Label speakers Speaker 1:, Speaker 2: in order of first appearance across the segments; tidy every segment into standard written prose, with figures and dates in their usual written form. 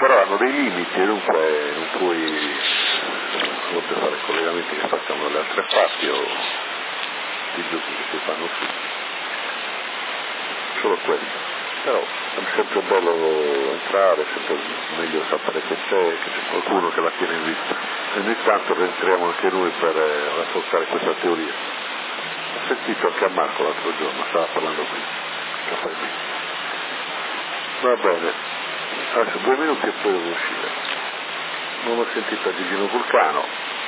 Speaker 1: però hanno dei limiti e dunque non puoi fare collegamenti che passano dalle altre parti o i giochi che si fanno qui, solo questo. Però è sempre bello entrare, è sempre meglio sapere che c'è qualcuno che la tiene in vista. E ogni tanto rientriamo anche noi per rafforzare questa teoria. Ho sentito anche a Marco l'altro giorno, stava parlando qui, caffè lì. Va bene, adesso 2 minuti e poi devo uscire. Non ho sentito Gigino Vulcano.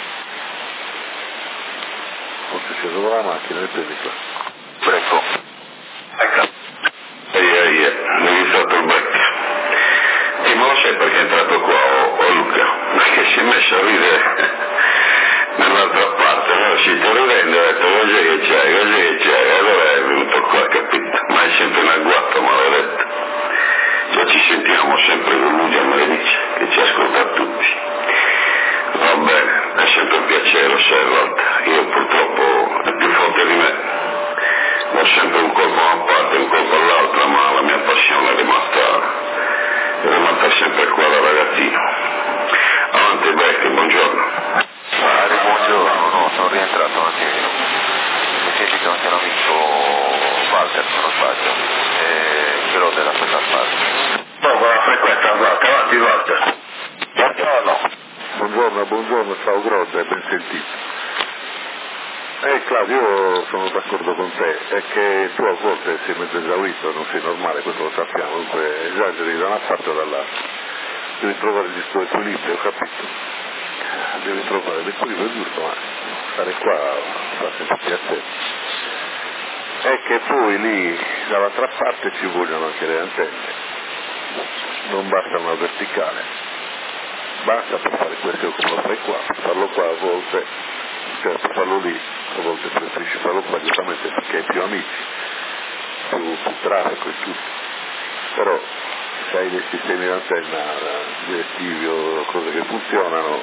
Speaker 1: Forse c'è solo la macchina e prendi qua.
Speaker 2: Prego. Ecco. Mi è stato il becco. E non lo sai perché è entrato qua o Luca, perché si è messo a ridere nell'altra parte, allora si sta ridendo e ha detto cos'è che c'è, allora è venuto qua, capito? Ma è sempre un agguato maledetto. Cioè ci sentiamo sempre con lui, me le dice, che ci ascolta tutti. Va bene, è sempre un piacere, lo sai, Walter. Io purtroppo è più forte di me. Ho sempre un colpo da una parte, un colpo all'altra, ma la mia passione è rimasta sempre qua da ragazzino. Avanti Becchi, buongiorno.
Speaker 3: Buongiorno, no, sono rientrato un attimino. Mi ho sentito anche l'amico Walter, se non sbaglio, però della questa parte.
Speaker 2: Dopo la frequenza, avanti Walter.
Speaker 3: Buongiorno.
Speaker 1: Buongiorno, ciao Grotte, ben sentito. Claudio, io sono d'accordo con te, è che tu a volte sei mezzo esaurito, non sei normale, questo lo sappiamo, dunque esageri da una parte o dall'altra. Devi trovare il giusto equilibrio, capito? Devi trovare l'equilibrio giusto, ma stare qua fa sempre piacere. È che poi lì dall'altra parte ci vogliono anche le antenne, non basta una verticale, basta per fare questo come lo fai qua, per farlo qua a volte, cioè per farlo lì, a volte preferisci farlo qua giustamente perché hai più amici, più traffico e tutto, però se hai dei sistemi di antenna direttivi o cose che funzionano,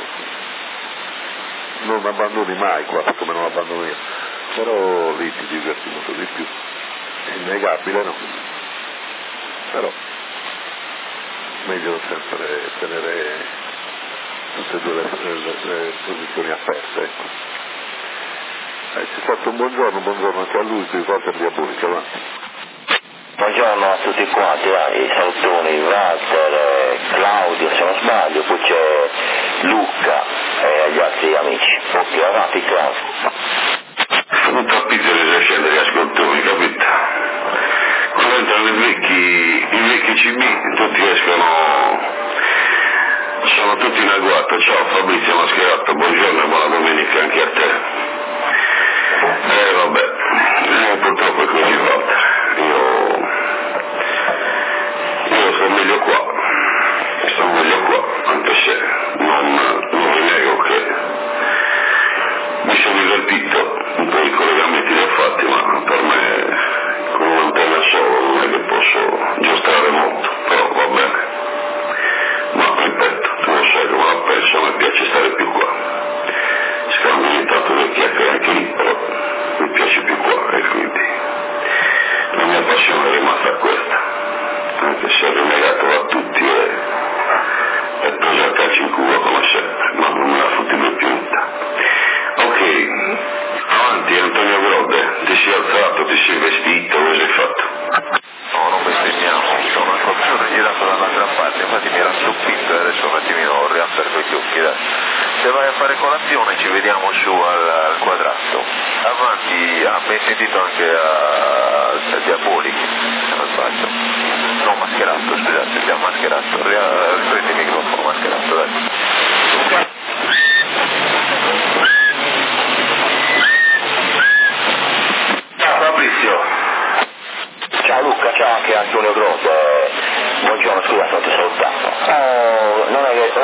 Speaker 1: non abbandoni mai qua, come non abbandono io, però lì ti diverti molto di più, è innegabile, no? Però meglio sempre tenere tutte e due le posizioni aperte, ecco. Ci fatto un buongiorno anche a lui, qui Walter di Aburica, avanti.
Speaker 4: Buongiorno a tutti quanti, i salutoni, Walter, Claudio se non sbaglio, poi c'è Luca e gli altri amici. Ok, avanti Claudio.
Speaker 2: Sono capitoli di scendere gli ascoltatori, capito? Quando entrano i vecchi CB, tutti sono tutti in agguato. Ciao Fabrizio Mascherato, buongiorno e buona domenica anche a te. Vabbè, purtroppo è così Walter. Io sto meglio qua, anche se non vi nego che mi sono divertito un po' i collegamenti li ho fatti, ma per me con un'antenna solo non è che posso giostrare molto, però va bene. Ma ripeto, tu lo sai come la penso, a me piace stare più qua. Scambio ogni tanto le chiacchiere anche lì, però mi piace più qua e quindi la mia passione è rimasta questa, anche se ho rinnegato a tutti e preso a calcio in culo come sempre, ma non me la fotti più pianta. Ok, avanti Antonio Grode, ti sei alzato, ti sei vestito, cosa hai fatto?
Speaker 3: No, non bestemmiamo, insomma, sono girato dall'altra parte, infatti mi era stupito e adesso un attimino ho riaperto i occhi, dai. Se vai a fare colazione ci vediamo su al quadrato. Avanti, mi hai sentito anche a Diabolic, se non sbaglio. No, Mascherato, scusate, già Mascherato. Riprendi il microfono, Mascherato, dai.
Speaker 2: Ciao Fabrizio.
Speaker 4: Ciao Luca, ciao anche Antonio Grotte. Buongiorno, scusa se non ti salutato. Non è che,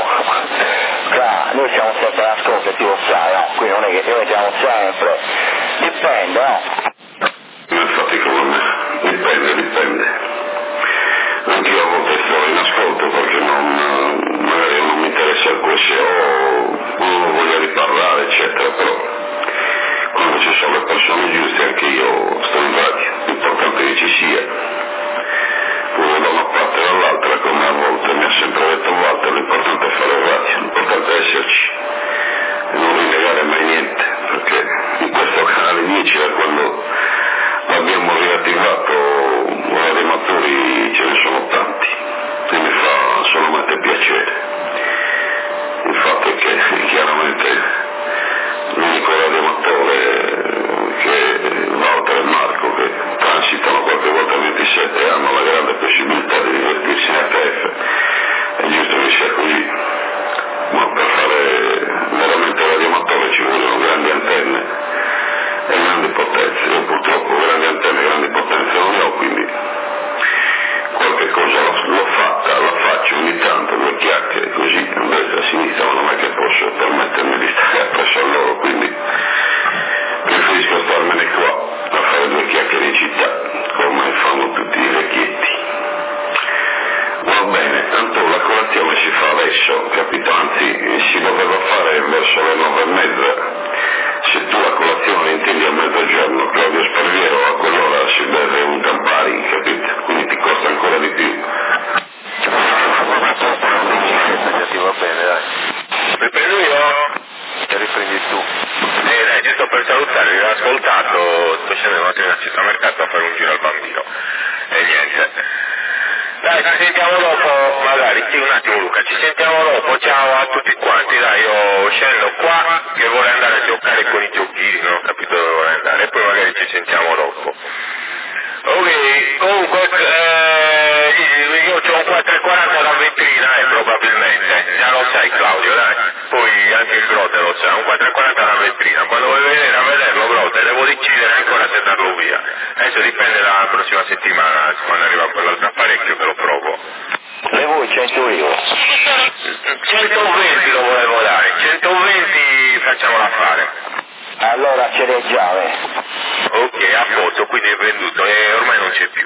Speaker 4: noi siamo sempre all'ascolto, tu lo sai, no? Qui non è che noi siamo sempre, dipende, no?
Speaker 2: Infatti come me, dipende. Anche io a volte sto in ascolto perché magari non mi interessa il QSO o non ho voglia di parlare, eccetera, però quando ci sono le persone giuste anche io sto in radio, l'importante è che ci sia. Poi da una parte e dall'altra, come a volte mi ha sempre
Speaker 3: sentiamo dopo, magari, sì, un attimo Luca, ci sentiamo dopo, ciao a tutti quanti, dai, io scendo qua che vorrei andare a giocare con i giochini, non ho capito dove vorrei andare, e poi magari ci sentiamo dopo. Ok, comunque io ho un 440 da vetrina probabilmente, già lo sai Claudio, dai, poi anche il Grote lo sa, un 440 da vetrina, quando vuoi venire a vederlo Grote devo decidere ancora se darlo via, adesso dipende dalla prossima settimana, quando arriva quell'altro apparecchio che lo provo.
Speaker 4: Le vuoi 100 euro?
Speaker 3: 120 lo volevo dare, 120 facciamola fare.
Speaker 4: Allora ce l'hai già,
Speaker 3: Ok, a posto, quindi è venduto e ormai non c'è più.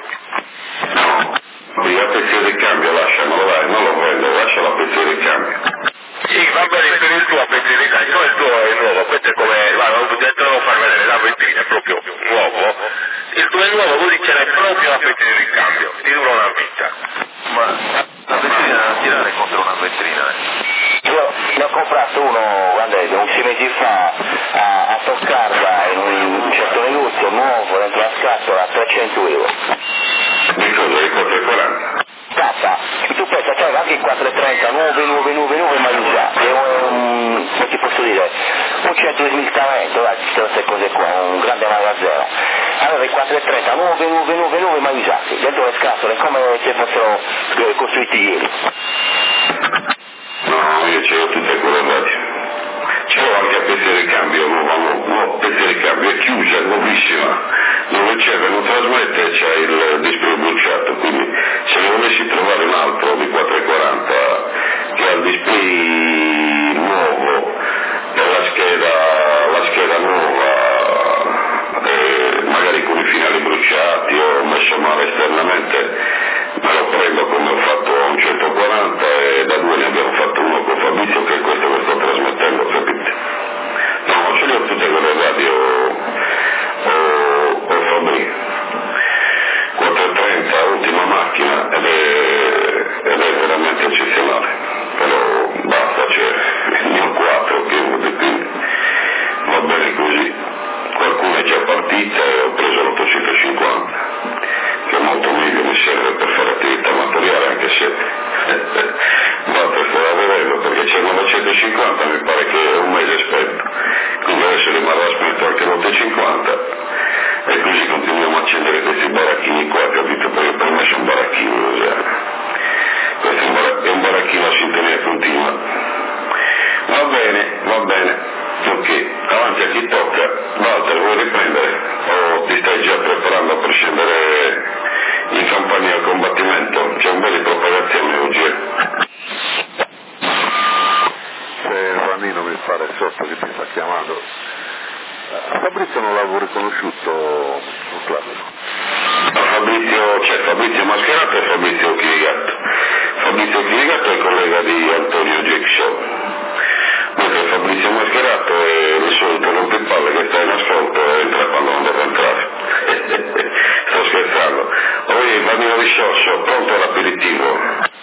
Speaker 2: La pezzo di cambio lasciamolo, dai, non lo prendo, lascia la pezzo di cambio.
Speaker 3: Sì, va bene per il tuo a pezzi di cambio, il tuo è nuovo, questo è come, guarda, te lo devo far vedere, la vetrina è proprio nuovo, il tuo è nuovo, così ce l'hai proprio a pezzi di ricambio, ti dura una vita.
Speaker 5: Ma la vetrina da tirare contro una vetrina?
Speaker 4: Io ne ho comprato uno, guarda, 11 mesi fa a Toscarda in un certo negozio nuovo dentro la scatola, 300 euro.
Speaker 2: Di cosa? Di 440?
Speaker 4: Cazza, tu pensa, c'è anche il 430, nuove, mai usati, è un, come ti posso dire, un centro di smistamento, tutte queste cose qua, un grande magazzino. Allora i 430, nuove, mai usati, dentro le scatole, come se fossero costruiti ieri.
Speaker 2: No, io ce l'ho tutte colorate. Ce l'ho anche a pezzi di ricambio, no, pezzi di ricambio, è chiusa, è nuovissima, dove c'è, non trasmette, c'è il display bruciato, quindi se ne volessi trovare un altro di 440 che ha il display nuovo e la scheda nuova, magari con i finali bruciati o messo male esternamente, me lo prendo come ho fatto a un 140 e da 2 ne abbiamo fatto uno con Fabrizio, che è questo che sto trasmettendo, capite? No, ce li ho tutte quelle radio o Fabrizio. 430, ultima macchina ed è veramente eccezionale, però basta, c'è il mio 4 che quindi va bene così. Qualcuno è già partita e ho preso l'850, che è molto meglio, mi serve per fare attività amatoriale, anche se Walter stava vedendo, perché c'è il 950, mi pare che è un mese spento, quindi adesso rimarrà spento anche l'850 e così continuiamo a accendere questi baracchini qua, capito? Perché per me sono baracchini, questo è un baracchino a sintonia continua. Va bene, ok, avanti a chi tocca. Walter, vuoi riprendere o ti stai già preparando per scendere in campagna al combattimento? C'è un bel di propagazione oggi.
Speaker 1: Se Vanino mi pare sotto che ti sta chiamando, Fabrizio non l'avevo riconosciuto,
Speaker 2: Fabrizio, c'è Fabrizio Mascherato e Fabrizio Chirigatto. Fabrizio Chirigatto è collega di Antonio Jackson, mentre Fabrizio Mascherato è il solito rompipalle che sta in ascolto e entra quando non deve entrare. Sto scherzando. Oi, Vanino Risciosso, pronto all'aperitivo?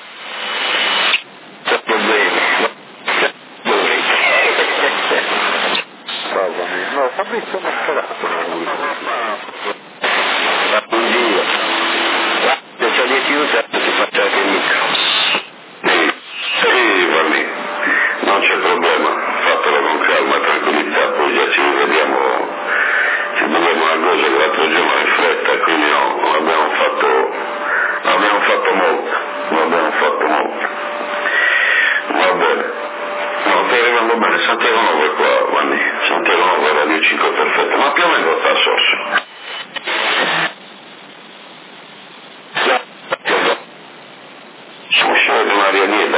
Speaker 1: No, Fabrizio Mascherato non
Speaker 4: Buongiorno. Se c'è di più, si faccia anche il micro.
Speaker 2: Sì, Vanni, non c'è problema, fatelo con calma e tranquillità, poi già ci rivediamo, ci vedremo una cosa che l'altro giorno in fretta, quindi no, abbiamo fatto molto. Va bene. No, stai arrivando bene, Santiago Novo è qua, Vanni, Santiago Novo è Radio 5 perfetto, ma più o meno sta a Sosso. Sono scegliendo un'aria lieta,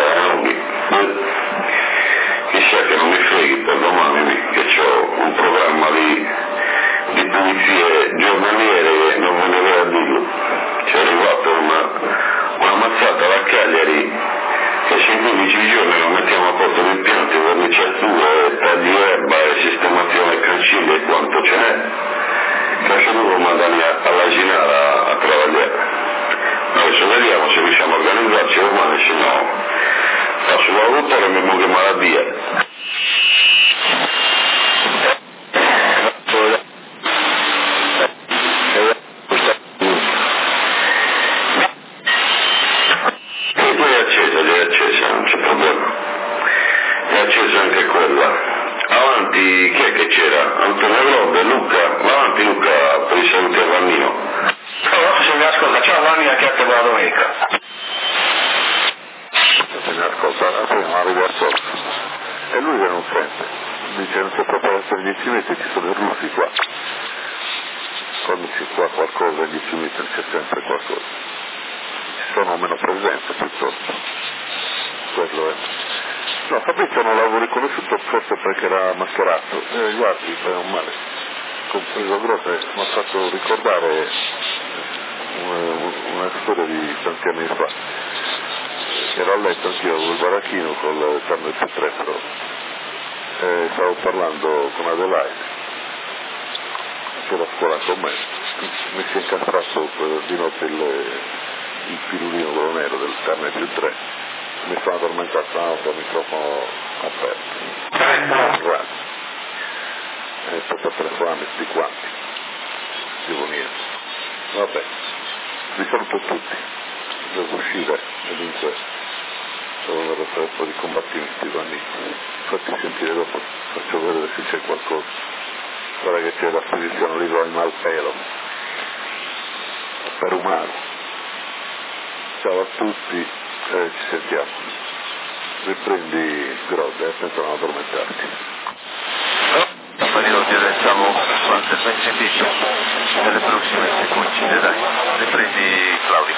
Speaker 2: chissà che non mi freghi per domani, che ho un programma di pulizie giornaliere e non ve ne vedo a dirlo. C'è arrivata una mazzata da Cagliari, che se in 15 giorni non mettiamo a posto gli impianti, verniciature, tagli erba e sistemazione cancelli e quanto ce n'è, che se devo mandare alla Ginara a lavorare. Adesso vediamo se riusciamo a organizzarci domani, se no passo la rotta e mi muovo malattia. accesa anche quella. Avanti, chi è che c'era? Antonio Grode, Luca, va avanti Luca per i saluti a Vannino.
Speaker 4: Oh, se mi ascolta, ciao Vannino, che anche buona domenica.
Speaker 1: Se mi ascolta, prima arriva a sorso. E lui che non sente. Dice non c'è proprio essere 10 metri, ci sono i russi qua. Quando c'è qua qualcosa in 10 metri c'è sempre qualcosa. Ci sono meno presenze piuttosto. Quello è. No, Fabrizio non l'avevo riconosciuto forse perché era mascherato. Gli altri, bene o male, compreso Grotte, mi ha fatto ricordare una storia di tanti anni fa. Ero a letto anch'io col baracchino col Turner P3 però. Stavo parlando con Adelaide, che era a scuola con me. Mi si è incastrato di notte il pirulino quello nero del Turner P3. Mi sono addormentato stanotte al microfono aperto. E poi sto telefonando tutti quanti. Dico niente. Vabbè, vi saluto tutti. Devo uscire e dunque devo andare a fare un po' di combattimenti Vanni. Fatti sentire dopo, faccio vedere se c'è qualcosa. Guarda che c'è la spedizione l'isola in Malpelo. Per umano. Ciao a tutti. Ci sentiamo. Riprendi Grode, senza non addormentarti.
Speaker 3: Marino, ti restiamo quante sentito nelle prossime sequenze, dai. Riprendi Claudio.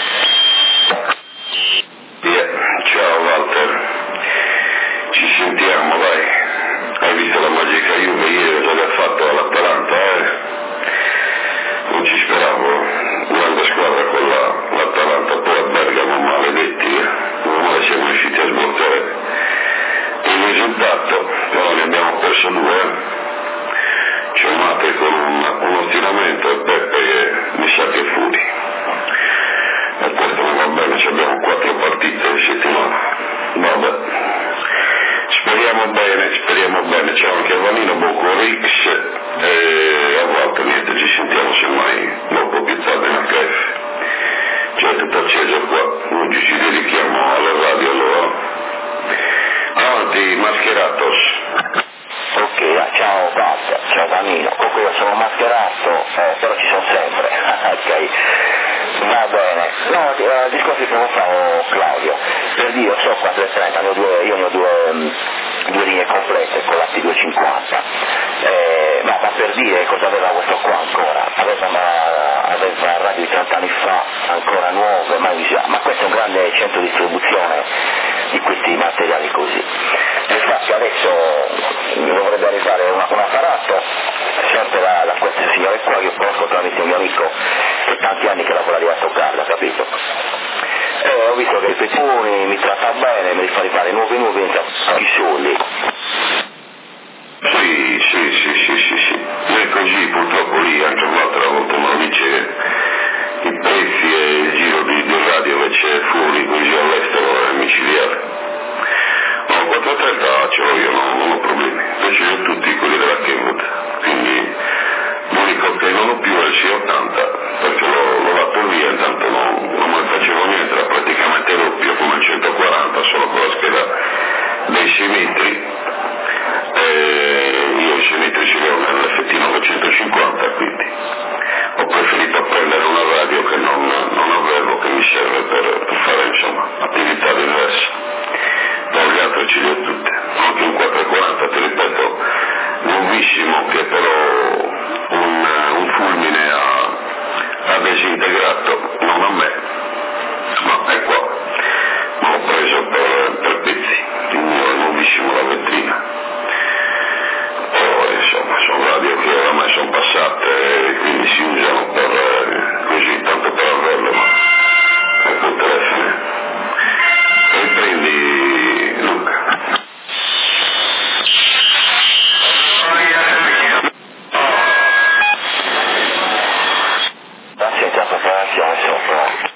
Speaker 2: Ciao Walter. Ci sentiamo, vai. Hai visto la magica Juve ieri, cosa ha fatto all'Atalanta, Non ci speravo. Grande squadra con l'Atalanta, poi a Bergamo maledetti, non male siamo riusciti a smontare il risultato, però ne abbiamo perso 2, c'è Mate con un ostinamento e Peppe che mi sa che è fuori, e questo non va bene, abbiamo 4 partite in settimana, vabbè, speriamo bene, c'è anche Vanino, Bocco Rix, e a volte niente, ci sentiamo semmai dopo più tardi in HF. C'è tutto acceso qua, oggi ci dedichiamo alla radio allora. Avanti, Mascheratos.
Speaker 4: Ok, ciao Walter, ciao Vanino. Comunque io sono mascherato, però ci sono sempre. Ok, va bene. No, discorso che pensavo Claudio, per dire, io so 4,30, io ne ho due linee complete con la T250, ma per dire cosa aveva questo qua ancora, aveva radio di 30 anni fa, ancora nuove, ma questo è un grande centro di distribuzione di questi materiali così. Infatti adesso dovrebbe arrivare un apparato, sempre da questo signore qua, io conosco tramite un mio amico che tanti anni che lavora lì a toccarla, capito? Ho visto che i pezzoni mi tratta bene, mi fa rifare nuovi i soldi.
Speaker 2: Sì. È così purtroppo lì, anche un'altra volta me lo dice, i prezzi e il giro di radio invece fuori, così all'estero è micidiale. No, 430 ce l'ho io, non ho problemi, invece io tutti quelli della Kenwood, quindi l'unico che non ho più è il C80, perché l'ho dato via, intanto non me ne facevo niente, era praticamente doppio come il 140, solo con la scheda dei 6 metri, io i 6 metri ce li ho nell'FT 950, quindi ho preferito prendere una radio che non avevo, che mi serve per fare insomma attività diverse, poi gli altri ce li ho tutte, anche un 440, ti ripeto, nuovissimo, che però un fulmine ha disintegrato, non a me, ma è qua, ma l'ho preso per pezzi, il mio è nuovissimo, la vetrina. Poi insomma sono radio che oramai sono passate e quindi si usano per così, tanto per averlo, ma è col telefono. Riprendi Luca.
Speaker 4: Senza preparazione sopra.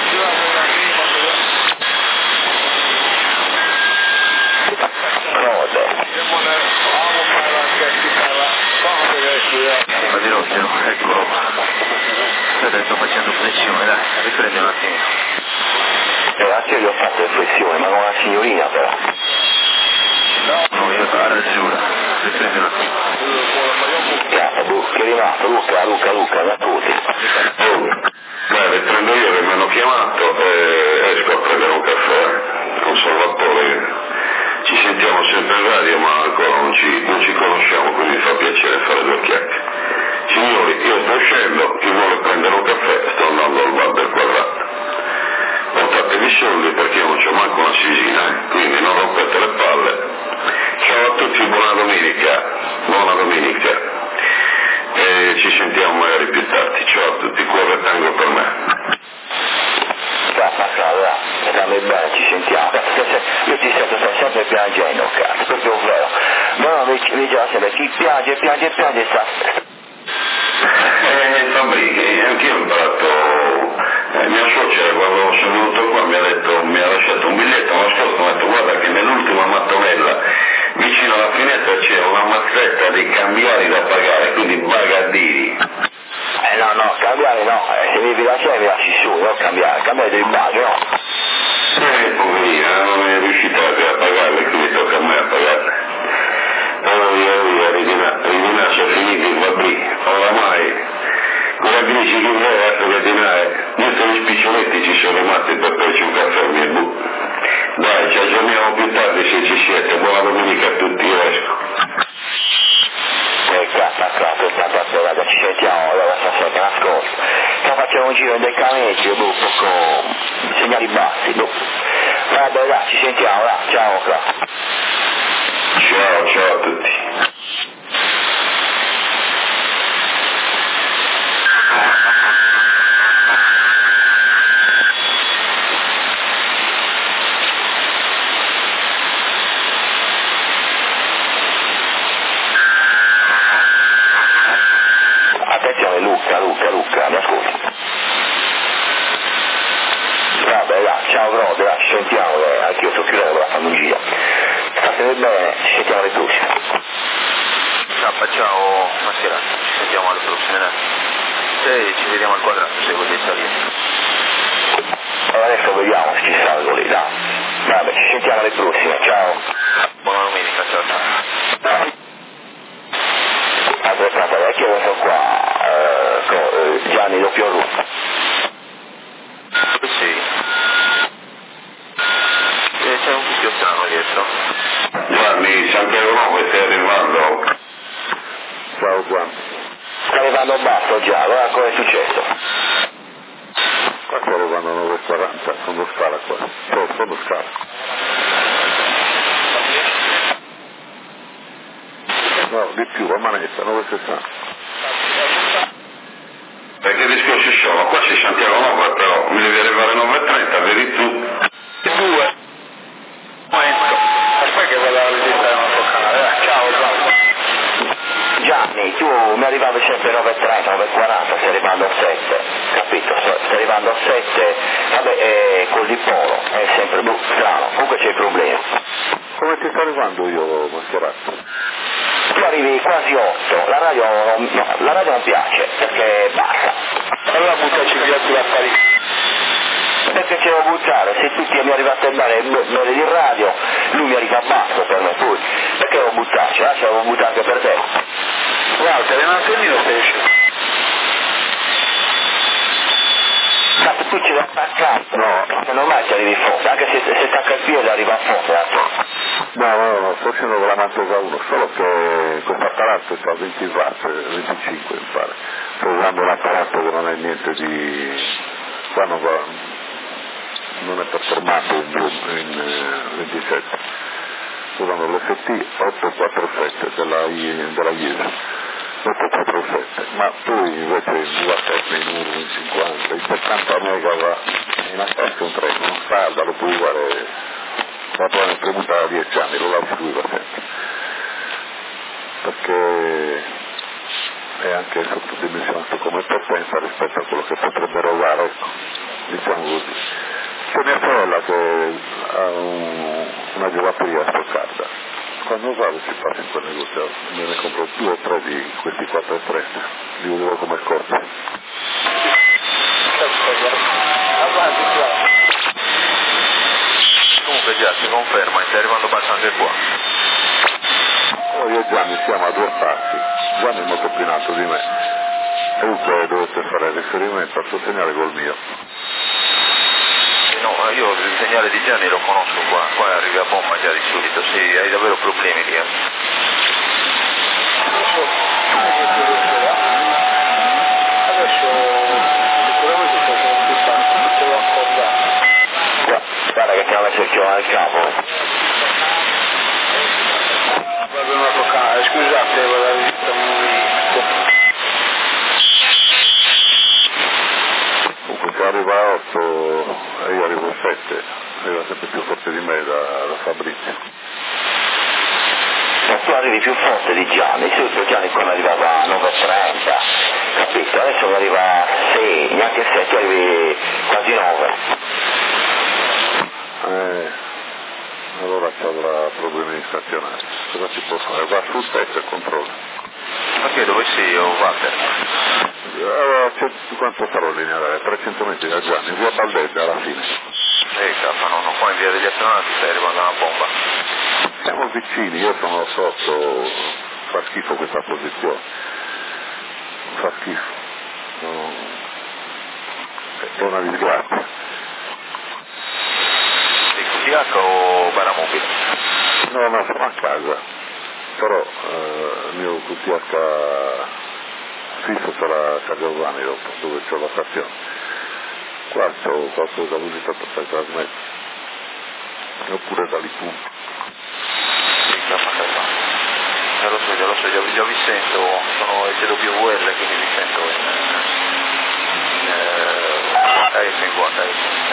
Speaker 3: Madinocchio, eccolo. Sto facendo flessione, dai, riprendi un attimino.
Speaker 4: Anche io ho fatto flessione, ma non una signorina però.
Speaker 3: No,
Speaker 4: Che è rimasto? Luca, mi ascolti?
Speaker 2: Guarda, prendo io che mi hanno chiamato e esco a prendere un caffè con Salvatore. Ci sentiamo sempre in radio ma ancora non ci conosciamo, quindi mi fa piacere fare due chiacchiere. Signori, io sto uscendo, chi vuole prendere un caffè sto andando al bar del Quadrato. Portatevi i soldi perché io non c'ho manco una sisina, quindi non rompete le palle. Ciao a tutti, buona domenica. E ci sentiamo magari più tardi. Ciao a tutti, cuore tango per me.
Speaker 4: Allora, stammi bene, ci sentiamo. Io ti sento sempre piangendo, cazzo, proprio vero. No, mi dice sempre, chi piange sta...
Speaker 2: Fabri, anch'io ho imparato, mia suocera quando sono venuto qua mi ha lasciato un biglietto, ma ascolta, mi ha detto guarda che nell'ultima mattonella vicino alla finestra c'era una mazzetta di cambiali da pagare, quindi bagaddini.
Speaker 4: No, cambiare no, se mi lasci su, non cambiare del bagno, no.
Speaker 2: Poverina, non è riuscita a pagarle, quindi tocca a me a pagarle. Rinasce finiti, Fabri, oramai, con la crisi che vuoi a gratinare, dentro gli spiccioletti ci sono rimasti per farci un caffè, mi bu. Dai, ci aggiorniamo più tardi se ci siete, buona domenica a tutti, io esco.
Speaker 4: Cazzo, ci sentiamo allora stasera, ascolto. Facciamo un giro in dei cameggi, un po' segnali bassi, Vabbè, dai, ci sentiamo, ciao,
Speaker 2: Ciao a tutti.
Speaker 4: Attenzione, Luca, mi ascolti? Vabbè, ciao brother, ci sentiamo, anch'io sto chiudendo la famiglia. State bene, ci sentiamo alle prossime.
Speaker 5: Ciao, buonasera, ci sentiamo alle prossime, e ci vediamo al Quadrato se volete salire.
Speaker 4: Allora adesso vediamo se ci salgo lì, dai. Vabbè, ci sentiamo alle prossime, ciao.
Speaker 5: Buona domenica, ciao.
Speaker 4: Aspetta, vecchio, io sono qua, con Gianni doppio Ru.
Speaker 5: Sì. C'è un fischio strano dietro.
Speaker 2: Gianni, Santiago Nuovo, stai arrivando?
Speaker 1: Ciao Juan.
Speaker 4: Sta arrivando basso già, allora cosa è successo?
Speaker 1: Qua sto arrivando 9.40, sono scala qua. Sono scala. No, di più, a manetta, 9.60.
Speaker 2: Perché discorsi sono? Qua c'è Santiago Nuovo, però mi devi arrivare 9.30, vedi tu?
Speaker 4: 2. Aspetta che vado a registrare il nostro canale, ciao. Gianni, tu mi arrivavi sempre 9.30, 9.40, stai arrivando a 7, capito? Stai arrivando a 7, vabbè, col dipolo, è sempre strano, comunque c'è il problema.
Speaker 1: Come ti sto arrivando io, Mascherato?
Speaker 4: Tu arrivi quasi 8, la radio non piace, perché basta. Allora buttaci via sulla affari. Perché ce devo buttare? Se tutti mi arrivate bene di radio, lui mi arriva basso per me poi. Perché devo buttarci? Ce devo buttare anche per te. Guarda, è un antennino pesce. Ma tu ci devi attaccare. No, è normale che arrivi in fondo, anche se stacca il piede arriva a fondo.
Speaker 1: No, sto facendo la Mantosa 1, solo che questo apparato fa 20 watt, 25 mi pare. Sto usando l'apparato che non è niente di... qua non è performato in 27. Sto usando l'FT 847 della IES, 847, ma poi invece il watt in 1, in 50, in 70 mega in attacco un treno, non salda, lo puoi usare... la tua premuta da 10 anni, lo lasci lui va sempre, perché è anche sottodimensionato come potenza rispetto a quello che potrebbe erogare, ecco, diciamo così. C'è mia sorella che ha una gelateria a Stoccarda, quando vado ci passo in quel negozio, me ne compro 2 o 3 di questi 4,30, li uso come corsi.
Speaker 5: Comunque già si conferma, stai arrivando basso anche qua.
Speaker 1: Io e Gianni siamo a 2 passi, Gianni è molto più in alto di me, e dunque dovete fare riferimento al suo segnale col mio.
Speaker 3: No, io il segnale di Gianni lo conosco qua arrivi a bomba già di solito, sì, hai davvero problemi lì.
Speaker 6: Adesso sicuramente sono più facile, devo accordare.
Speaker 4: Guarda che ti ha messo il chioma al capo.
Speaker 6: Vado una locale, scusate, vado a visita un momento.
Speaker 1: Comunque se arriva a 8 e io arrivo a 7, arriva sempre più forte di me da Fabrizio.
Speaker 4: Ma tu arrivi più forte di Gianni, subito Gianni quando arrivava a 9.30, capito? Adesso arriva a 6, neanche 6, tu arrivi quasi 9.
Speaker 1: Allora ci avrà problemi stazionari. Cosa si può fare? Va sul tetto e controlla.
Speaker 3: Perché dove sei io, Walter?
Speaker 1: Allora, quanto sarò lineare? 300 metri da Gianni, via Baldetta alla fine.
Speaker 3: No, qua in via degli astronauti stai arrivando una bomba.
Speaker 1: Siamo vicini, io sono sotto, fa schifo questa posizione. Fa schifo. No. È una disgrazia.
Speaker 3: QTH o Baramobile?
Speaker 1: No, sono a casa, però il mio QTH fisso sarà a Cagliorvani dopo, dove c'ho la stazione. Qua c'ho qualcosa così tanto per trasmettere, oppure da lì punto.
Speaker 3: Già lo so, già vi sento, sono il CWL, quindi vi sento in guarda.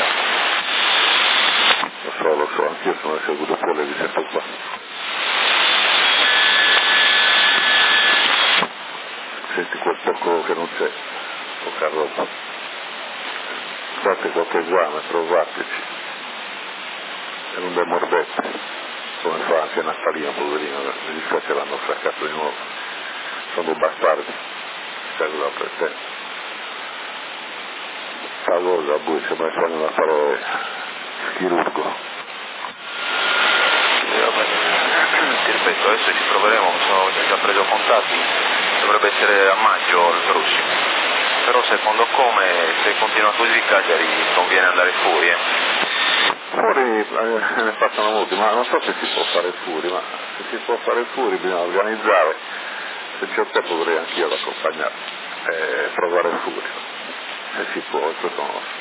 Speaker 1: Lo so, anch'io sono il CWL, vi sento qua. Senti quel poco che non c'è, poca roba. Date qualche esame, provateci. E non demordete, come fa anche Natalina, poverina, mi dispiace l'hanno fraccato di nuovo. Sono dei bastardi, serve da pretendere. Sta cosa a voi sembra che fanno da fare chirurgo.
Speaker 3: Ti ripeto, adesso ci proveremo, ho già preso contatti, dovrebbe essere a maggio il prossimo. Però secondo come, se continua così Cagliari conviene andare fuori.
Speaker 1: Fuori ne passano molti, ma non so se si può fare fuori, ma se si può fare fuori bisogna organizzare, se c'è tempo vorrei anch'io ad accompagnare, provare fuori, se si può, ci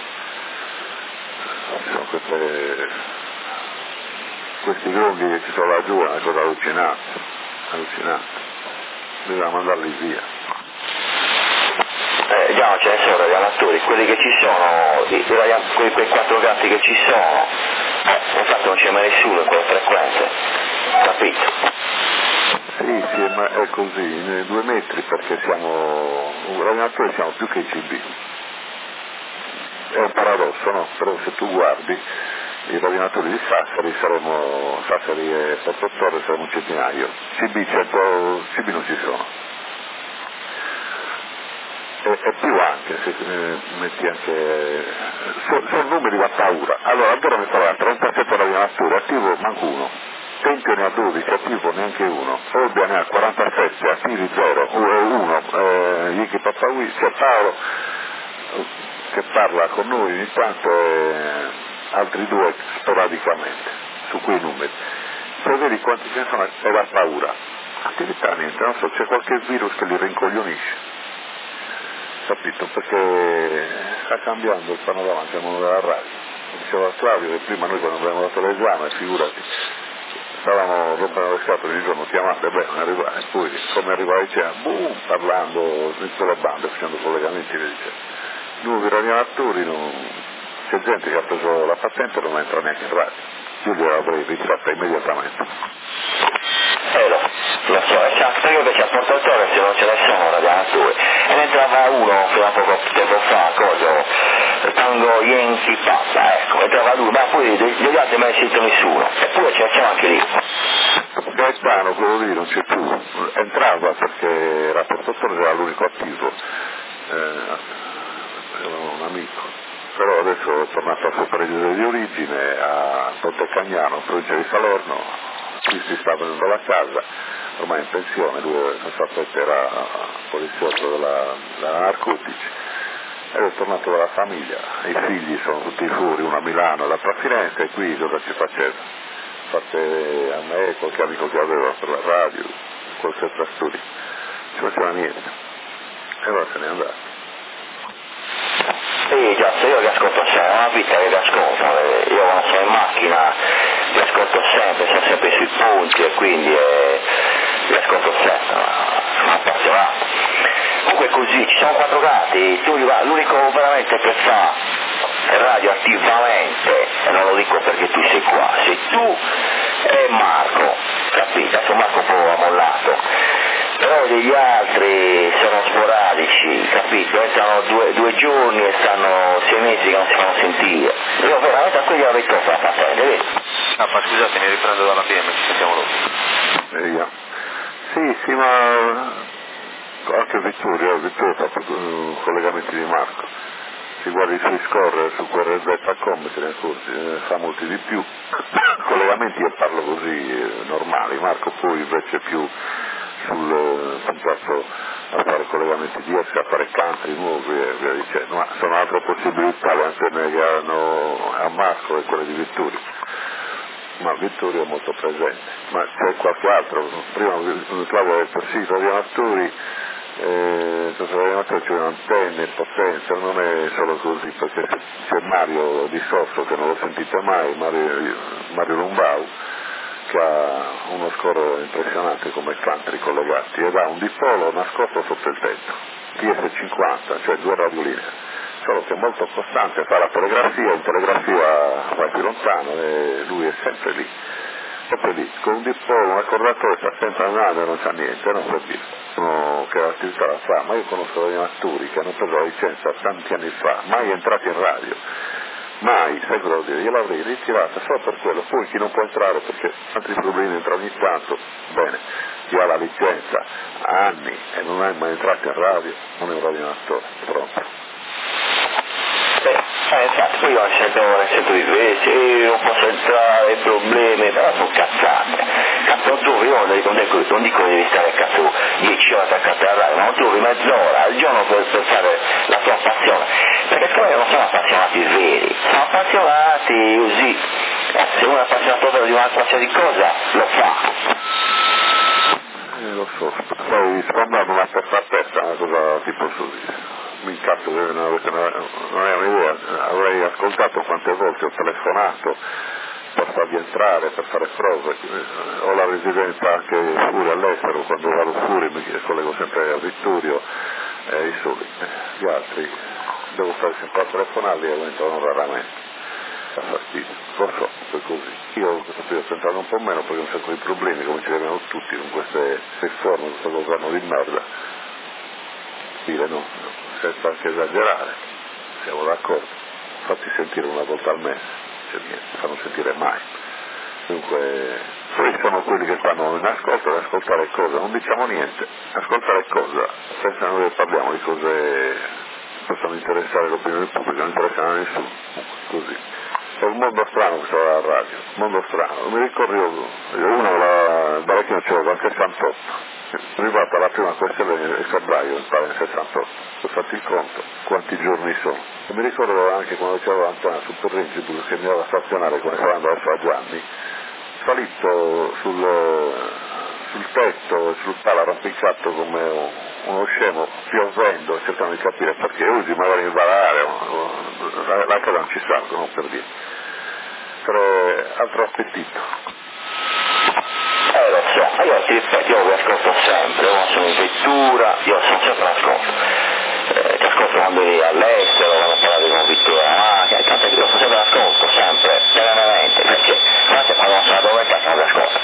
Speaker 1: sono questi gronghi che ci sono laggiù, è una cosa allucinante, bisogna mandarli via.
Speaker 4: Già ce ne sono radiamatori, quelli che ci sono, quei 4 gatti che ci sono, infatti non c'è mai nessuno in quelle frequenze, capito?
Speaker 1: Sì, ma è così, in 2 metri perché siamo, radiamatori siamo più che i CB. È un paradosso, no? Però se tu guardi i ravinatori di Sassari Sassari e Portotorre saremo un centinaio, CB non ci sono. E più anche, se metti anche, sono numeri da paura. Allora, allora mi parla 37 ravinatori, attivo manco uno, Tempio ne ha 12, attivo neanche uno, Olbia ne ha 47, attivi 0, 1, Ichi Papagui, c'è Paolo che parla con noi ogni tanto e altri 2 sporadicamente su quei numeri. Se vedi quanti ce ne sono è la paura, attività niente, non so, c'è qualche virus che li rincoglionisce, capito? Perché sta cambiando il panorama anche il mondo della radio. Diceva Claudio che prima noi quando abbiamo dato l'esame, figurati, stavamo rompendo le scatole ogni giorno, chiamate, beh non arriva, e poi come arrivava c'era, boom, parlando in quella banda, facendo collegamenti, le dice. Nuovi radioattori, c'è gente che ha preso la patente e non entra neanche in radio. Io gliel'avrei ritratta immediatamente.
Speaker 4: Lo so, esatto, io invece a Portatore se non ce ne sono radioattori. E ne entrava uno fino a poco tempo fa, Tango Yankee Papa, ecco, entrava lui, ma poi degli altri mai sento nessuno. Eppure c'è anche lì.
Speaker 1: Gaetano, quello lì non c'è più, entrava perché era Portatore, era l'unico attivo. Era un amico, però adesso è tornato al suo paese di origine, a Ponte Cagnano, provincia di Salerno, qui si sta venendo la casa, ormai in pensione, lui sostanzialmente era poliziotto della Narcotici, ed è tornato dalla famiglia, i figli sono tutti fuori, uno a Milano e l'altro a Firenze, e qui cosa ci faceva? Fate a me, qualche amico che aveva per la radio, qualche altra studio, non ci faceva niente, e allora se n'è andato.
Speaker 4: Sì, già, io li ascolto sempre, è una vita che li ascolto, io quando sono in macchina li ascolto sempre, sono sempre sui punti e quindi li ascolto sempre, sono appassionato. Comunque così, ci sono 4 gatti, tu l'unico veramente che fa radio attivamente, e non lo dico perché tu sei qua, sei tu e Marco, capito? Adesso Marco un po' ammollato, però degli altri sono sporadici, capito? Stanno 2 giorni e stanno 6 mesi che non si fanno sentire. Io veramente a quelli avrei tolto la patente, vedi?
Speaker 5: Ah, ma scusate, mi riprendo dalla PM, ci sentiamo dopo.
Speaker 1: Sì, ma anche Vittorio ha fatto collegamenti di Marco. Si guarda i suoi score su QRZ.com, se ne fa molti di più. Collegamenti io parlo così normali, Marco poi invece più sul puntato a fare collegamenti diversi, a fare country nuovi e via dicendo, ma sono altre possibilità le antenne che hanno a Marco e quelle di Vittorio, ma Vittorio è molto presente, ma c'è qualche altro, prima Claudio ha detto sì, radioamatori, c'è un'antenna, potenza, non è solo così, perché c'è Mario Di Sosso che non lo sentite mai, Mario Lumbau, che ha uno score impressionante come country collegati ed ha un dipolo nascosto sotto il tetto, TS50, cioè 2 radiolinee, solo che è molto costante, fa la telegrafia, in telegrafia va più lontano e lui è sempre lì, con un dipolo, un accordatore, sta sempre andando e non c'ha niente, non può dire. Uno che l'attività la fa, ma io conosco degli attori che hanno preso la licenza tanti anni fa, mai entrati in radio. Mai, sai cosa vuol dire? Io l'avrei ritirata solo per quello, poi chi non può entrare perché altri problemi entra ogni tanto, bene, chi ha la licenza ha anni e non è mai entrato in radio, non è un radioattore, pronto.
Speaker 4: Infatti poi io sento di veci, non posso entrare, problemi, però sono cazzate. Cazzo non trovi ora, non dico che devi stare a cazzo 10 ore attaccato alla radio, ma non trovi mezz'ora al giorno per fare la tua passione. Perché secondo me non sono appassionati veri, sono appassionati così. Se uno è appassionato vero di una qualsiasi cosa, lo fa.
Speaker 1: Lo so, poi sfondando una testa una cosa ti posso dire. Mi incazzo che non è un'idea, avrei ascoltato quante volte ho telefonato per farvi entrare, per fare prove, ho la residenza anche fuori all'estero, quando vado fuori mi collego sempre a Vittorio e i soli, gli altri devo stare sempre a telefonarli e entrano raramente, fa fastidio, lo so, è così. Io sto entrando un po' meno perché un sacco di problemi come ci abbiamo tutti con queste forme, questo governo di merda, dire no, senza anche esagerare, siamo d'accordo, fatti sentire una volta al mese, c'è niente, fanno sentire mai. Dunque, poi sono quelli che fanno in ascolto ad ascoltare cosa, non diciamo niente, ascoltare cosa, pensano che parliamo di cose che possono interessare l'opinione pubblica, non interessano a nessuno, così. È un mondo strano questo della radio, un mondo strano, mi ricordo io da vecchio c'era anche 68. È arrivata la prima questione nel febbraio, mi pare nel 68, ho fatto il conto, quanti giorni sono. E mi ricordo anche quando c'era l'antena sul Torrengibus che mi aveva stazionare come stava andando a Gianni, salito sul tetto e sul palo arrampiccato come uno scemo, piovendo, cercando di capire perché usi magari in valare, la cosa non ci salgono per dire. Però altro appetito.
Speaker 4: Lo so, io ti ripeto, io vi ascolto sempre, io sono in vettura, io sono sempre all'ascolto. Ti ascolto quando eri all'estero, quando parlavi con Vittorio io sono sempre all'ascolto, sempre, serenamente, perché quando non sono dove cazzo non vi ascolto.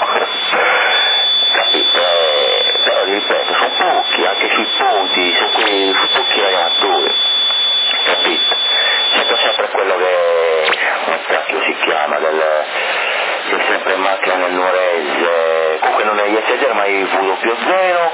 Speaker 4: Capito? Però vi ripeto, sono pochi, anche sui ponti, su pochi ragazzatori, capito? Sento sempre quello che, come cacchio si chiama, che è sempre in macchina nel Nuorese, comunque non è ISG ma è W0,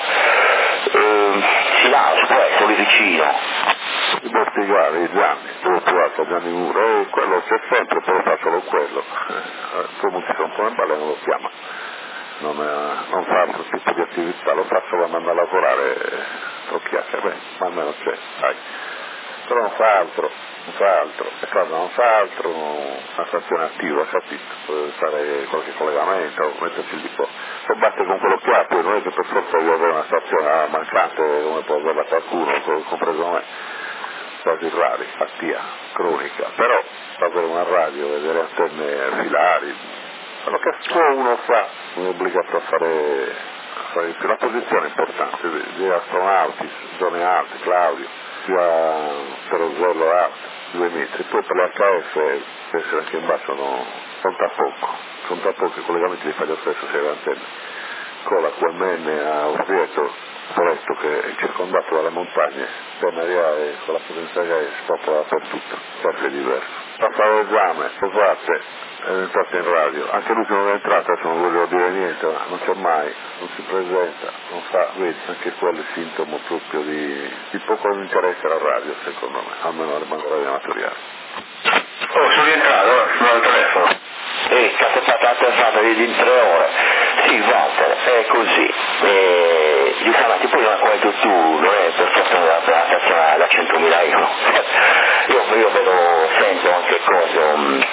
Speaker 4: si là, può essere lì vicino.
Speaker 1: I Bortigari, Gianni, dove ho trovato Gianni Muro, quello c'è sempre, però fa solo quello. Come si sono un po' in balle non lo chiama. non fa altro tipo di attività, lo fa solo andando a lavorare, occhiate, ma almeno c'è, sai. Però non fa altro, e quando non fa altro, una stazione attiva, capito? Può fare qualche collegamento, metterci lì po'. Se batte con quello che ha, poi non è che per forza devo avere una stazione mancante come può averla qualcuno, compreso me, quasi rari, attia, cronica, però avere una radio, vedere antenne filari, quello che uno fa, non è obbligato a fare una posizione importante, degli astronauti, zone alte, Claudio, sia per Oswaldo alto, 2 metri, poi per l'HF penso anche in basso conta poco, i collegamenti li fa lo stesso se le antenne, con la QMN a Orvieto, Spoleto che è circondato dalle montagne, Benaria con la potenza che spopola dappertutto, sempre diverso. Passa l'esame, scusate, è entrato in radio, anche lui che non è entrato, adesso non voglio dire niente, ma non c'è mai, non si presenta, non fa, vedi, anche quello è sintomo proprio di poco interesse alla radio, secondo me, almeno alle bande amatoriali.
Speaker 2: Oh, sono rientrato, sono al telefono.
Speaker 4: Cazzo è stata di 3 ore. Sì, Walter, è così. Diciamo, poi come hai detto tu, non è per forza una stazione da 100.000 euro. Io vedo, sento anche cose,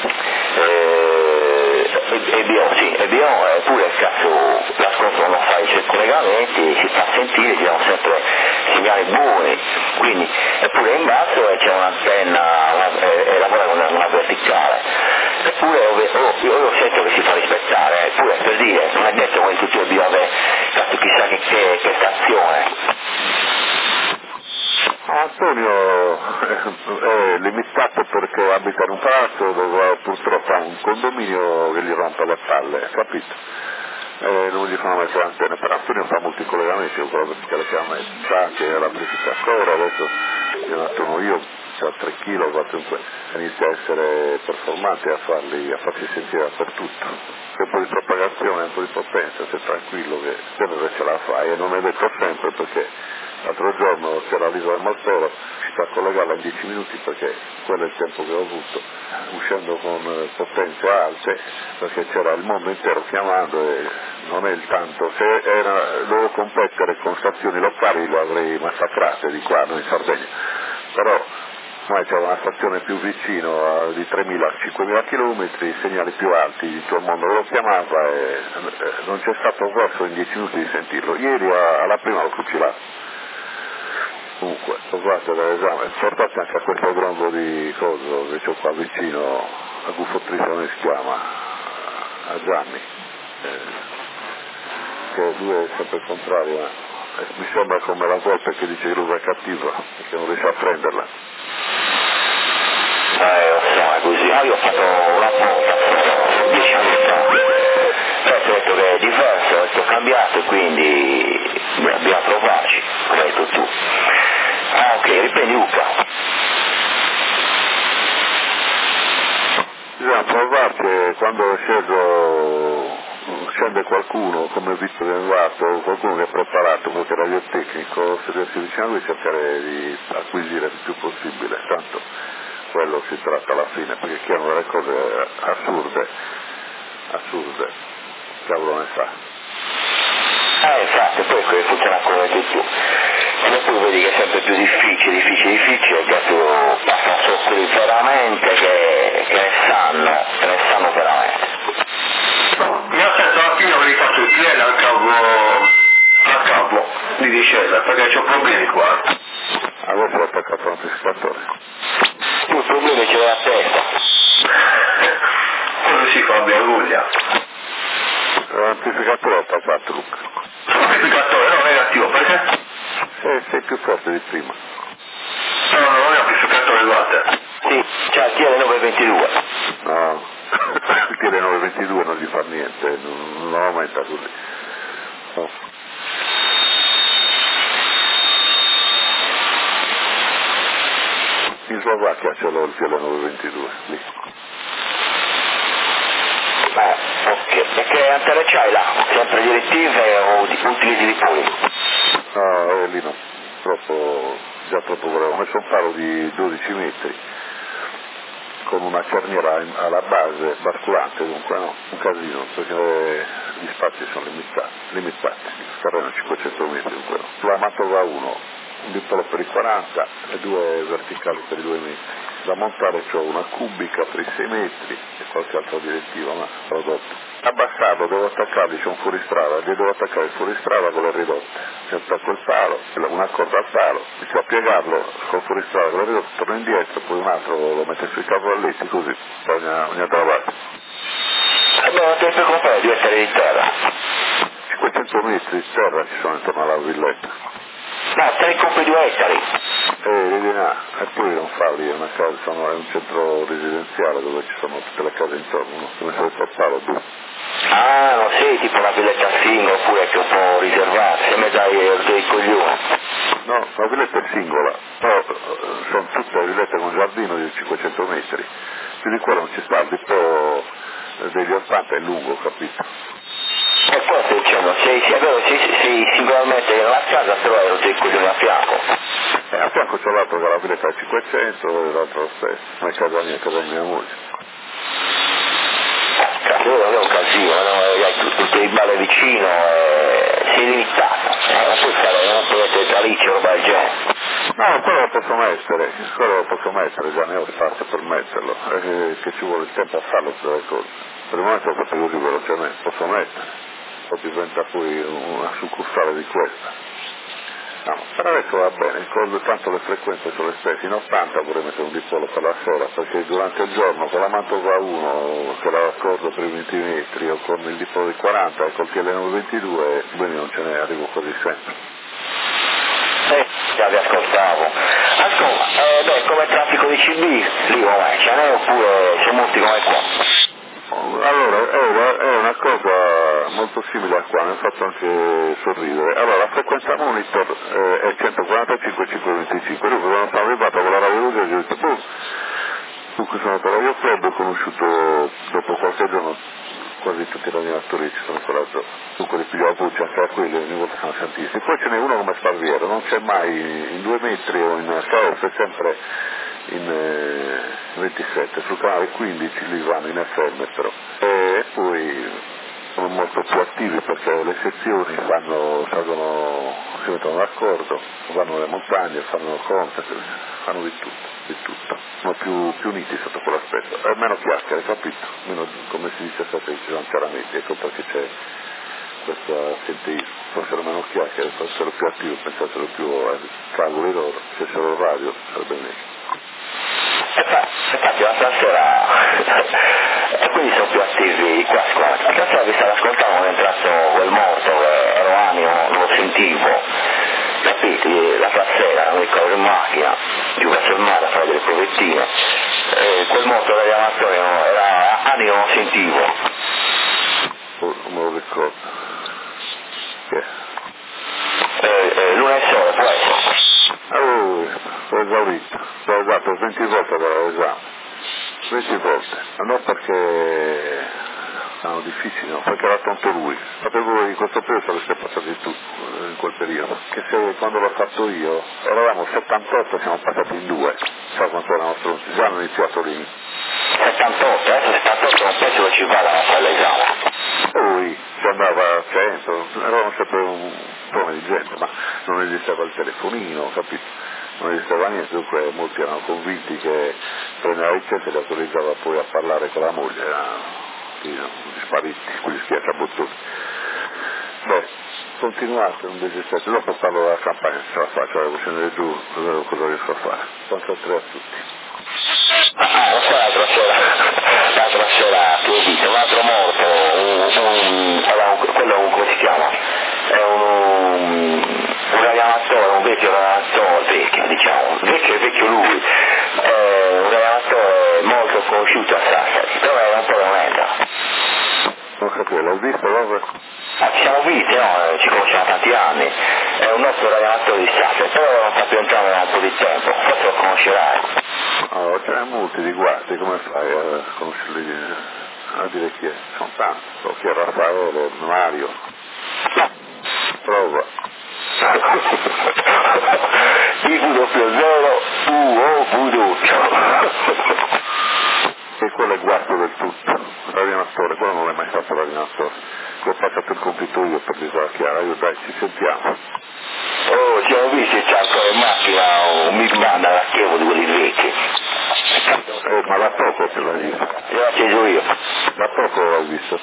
Speaker 4: EBO, eppure cazzo, l'ascolto non fa i suoi collegamenti, si fa sentire, ci sono sempre segnali buoni, quindi, eppure in basso c'è un'antenna e lavora con una verticale. Eppure io sento che si fa rispettare, eppure per dire, non è detto che tutti dobbiamo avere chissà che stazione.
Speaker 1: Antonio è limitato perché abita in un palazzo dove purtroppo ha un condominio che gli rompe le palle, capito? Non gli fanno mettere antenne, però Antonio fa molti collegamenti con quello che ha messo, sa anche la precisazione, adesso io ho 3 kg, inizia a essere performante, a farsi sentire dappertutto. C'è un po' di propagazione, un po' di potenza, sei tranquillo che sempre ce la fai, e non è detto sempre perché l'altro giorno c'era l'isola del Maltero, ci fa collegarla in 10 minuti perché quello è il tempo che ho avuto, uscendo con potenze alte, perché c'era il mondo intero chiamando e non è il tanto, se dovevo competere con stazioni locali le avrei massacrate di qua, noi in Sardegna, però ormai c'era una stazione più vicino di 3.000 a 5.000 km, segnali più alti di tutto il mondo lo chiamava e non c'è stato verso in 10 minuti di sentirlo. Ieri alla prima l'ho fucilato. Comunque, guardate dall'esame, portate anche a questo gronzo di coso che c'ho qua vicino, a Guffottrice come si chiama, a Gianni, che lui è sempre il contrario, mi sembra come la volpe che dice che lui è cattiva, perché non riesce a prenderla.
Speaker 4: Lo so, è così. Io ho fatto una volta, 10 anni fa, però ti ho detto che è diverso, è cambiato, quindi dobbiamo provarci, come hai detto tu. Ok, riprendi Luca.
Speaker 1: Bisogna provare che quando scende qualcuno come Vittorio Envato, qualcuno che è preparato, qualche radiotecnico, sedersi vicino a lui, cercare di acquisire il più possibile, tanto quello si tratta alla fine, perché chi hanno delle cose assurde, cavolo ne sa.
Speaker 4: Infatti, poi funziona come hai detto tu. E poi vedi che è sempre più difficile, che tu passano solo quelli veramente che ne sanno veramente.
Speaker 2: Mi ha detto alla fine avrei fatto il piede a capo di discesa, perché c'ho problemi qua.
Speaker 1: Allora l'ho attaccato all'amplificatore.
Speaker 4: Tu il problema ce l'hai a testa.
Speaker 2: Quello si fa vergogna.
Speaker 1: L'amplificatore l'ho attaccato, Luca.
Speaker 2: L'amplificatore non è negativo, perché?
Speaker 1: Sei più forte di prima.
Speaker 2: No, non è amplificatore Walter.
Speaker 4: Sì, c'ha il TL922.
Speaker 1: No, il TL922 non gli fa niente, non aumenta così. No. In Slovacchia ce l'ho il TL922, lì.
Speaker 4: Ok, e che antenne c'hai là? Sempre direttive o utili di ripoli?
Speaker 1: No, lì no, già troppo bravo. Ho messo un palo di 12 metri con una cerniera alla base, basculante, dunque no, un casino, perché gli spazi sono limitati, il terreno è 500 metri, dunque. Sulla Mantova 1, un dipolo per i 40 e 2 verticali per i 2 metri. Da montare c'ho una cubica per i 6 metri e qualche altra direttiva, ma prodotto. Abbassato devo attaccarli, c'è un fuoristrada, gli devo attaccare il fuoristrada con le ridotte. Se attacco il palo, una corda al palo, inizio a piegarlo col fuoristrada con le ridotte, torno indietro, poi un altro lo mette sui cavalletti, così, poi ogni travato.
Speaker 4: Abbiamo tempo completo di essere in terra.
Speaker 1: 500 metri di terra ci sono intorno alla villetta.
Speaker 4: No, 3,2 ettari.
Speaker 1: Vedi là, e poi non fa lì, è una casa, è un centro residenziale dove ci sono tutte le case intorno, come se fosse a palo, tu.
Speaker 4: Ah, non sei tipo una villetta singola oppure che è un po' riservata, se mi dai dei coglioni.
Speaker 1: No, la villetta è singola, però sono tutte villette con giardino di 500 metri, più di quello non ci sta, il dipò degli 80 è lungo, capito?
Speaker 4: E questo diciamo, sei singolarmente nella casa, però ero dei coglioni a fianco.
Speaker 1: A fianco c'è l'altro che ha la villetta 500 e l'altro lo stesso, ma è casa mia, casa di mia moglie.
Speaker 4: Cazzo, non è un casino, hai tutti i balle vicino, sei limitato, non puoi fare, non puoi essere Traliccio o roba del genere.
Speaker 1: No, quello lo posso mettere, già ne ho spazio per metterlo, che ci vuole il tempo a farlo per le cose. Per il momento lo faccio così velocemente, posso mettere, poi diventa poi una succursale di questa. No, per adesso va bene, tanto le frequenze sono le stesse, in 80 vorrei mettere un dipolo per la sera, perché durante il giorno con la Mantova 1, che la raccordo per i 20 metri, o con il dipolo di 40 e col TL922, quindi non ce ne arrivo quasi sempre.
Speaker 4: Già vi ascoltavo. Ascolta, come traffico di CB, lì come ce n'è oppure sono molti come qua?
Speaker 1: Allora, è una cosa molto simile a qua, mi ha fatto anche sorridere. Allora, la frequenza monitor è 145-525, io quando sono arrivato con la radiologia ho detto, dunque sono andato al Radio Club, ho conosciuto dopo qualche giorno quasi tutti i radioattori ci sono quella zona, dunque li pigliavo voce anche a quelli, ogni volta sono santissimi. Poi ce n'è uno come Sparviero, non c'è mai in 2 metri o in KF, è sempre in 27, sul canale 15 li vanno in FM però. E poi sono molto più attivi perché le sezioni si mettono d'accordo, vanno nelle montagne, fanno contact, fanno di tutto, sono più uniti sotto quell'aspetto, e meno chiacchiere, capito? Meno, come si dice a ci sono chiaramente, ecco perché c'è questo assenteismo, fossero meno chiacchiere, fossero più attivi, pensassero più ai cavoli loro, se c'era il radio sarebbe meglio.
Speaker 4: Infatti la stasera e quindi sono più attivi qua squadra. La stasera vi stavo ascoltando, è entrato quel morto che ero animo, non lo sentivo, capiti? La stasera mi ricordo in macchina, giù verso il mare a fare delle provettine, quel morto dell'amatore era anni non lo sentivo.
Speaker 1: Non me lo ricordo.
Speaker 4: Lunedì sole può essere.
Speaker 1: L'ho esaurito, l'ho usato 20 volte per l'esame, 20 volte, non perché erano difficili, no, perché era tonto lui, sapevo in questo periodo sareste passati tu in quel periodo, che se quando l'ho fatto io, eravamo 78, siamo passati in 2, sai quanto erano stronzi, già hanno iniziato lì.
Speaker 4: 78, adesso 78 non penso che ci vada a fare l'esame.
Speaker 1: Poi si andava a 100, eravamo sempre un po' di gente, ma non esisteva il telefonino, capito? Non esisteva niente, dunque molti erano convinti che prendeva il licenza e li autorizzava poi a parlare con la moglie, erano spariti, quegli schiacciabottoni. Beh, continuate, non desistate, dopo parlo della campagna, se la faccio, devo scendere giù, cosa riesco a fare. Quanto a 3 a tutti.
Speaker 4: Non so l'altra sera che ho visto, un altro morto, quello come si chiama? È un radioamatore, un vecchio radioamatore, vecchio lui, un radioamatore molto conosciuto a Sassari, però era un po' violento.
Speaker 1: Non capivo, l'hai visto dove?
Speaker 4: Ci siamo visti, no? Ci conosciamo tanti anni, è un nostro radioamatore di Sassari, però non sapevo entrare da un po' di tempo, forse lo conoscerai.
Speaker 1: Oh, ce n'è molti di guardi, come fai a conoscerli? A dire chi è? Sono tanti, so chi è Raffaele, Mario. Prova. IQ00 UO Buduccio. E quello è guasto del tutto, l'allenatore, quello non l'hai mai fatto l'allenatore, l'ho passato il compito io per dirla chiara, io dai, ci sentiamo.
Speaker 4: Oh, ci ho visto, c'è ancora in macchina un Midman alla Chievo di quelli vecchi.
Speaker 1: Ma da poco te l'hai visto?
Speaker 4: L'ho acceso io.
Speaker 1: Da poco l'hai visto?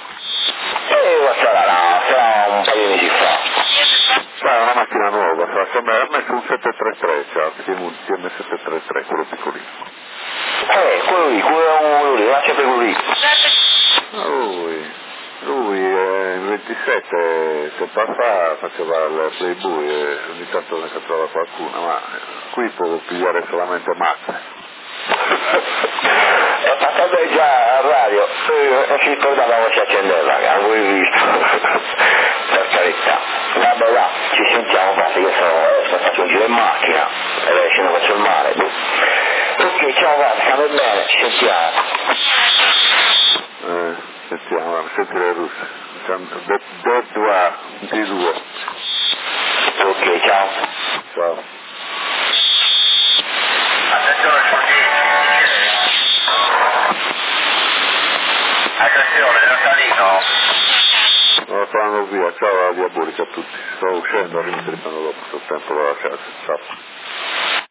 Speaker 4: Sarà un paio di mesi fa.
Speaker 1: È una macchina nuova, ha messo un 733, cioè, TM733, quello piccolino.
Speaker 4: Quello lì, va sempre quello lì.
Speaker 1: Lui il 27 tempo fa faceva il Playboy e ogni tanto ne catturava qualcuno, ma qui può pigliare solamente matte.
Speaker 4: È passato già a radio, non ci ricordava come si accendeva, avevo visto. Per carità. Vabbè là, ci sentiamo, basta, io faccio un giro in macchina e scendo verso il mare. Ok, ciao, va, stiamo bene, ci sentiamo.
Speaker 1: Sentiamo, senti le russe. D2.
Speaker 4: Ok, ciao.
Speaker 1: Ciao.
Speaker 2: Attenzione, Natalino.
Speaker 1: No, stanno via, ciao, diabolica a tutti. Sto uscendo, rientrano dopo, sto tempo dalla casa. Ciao.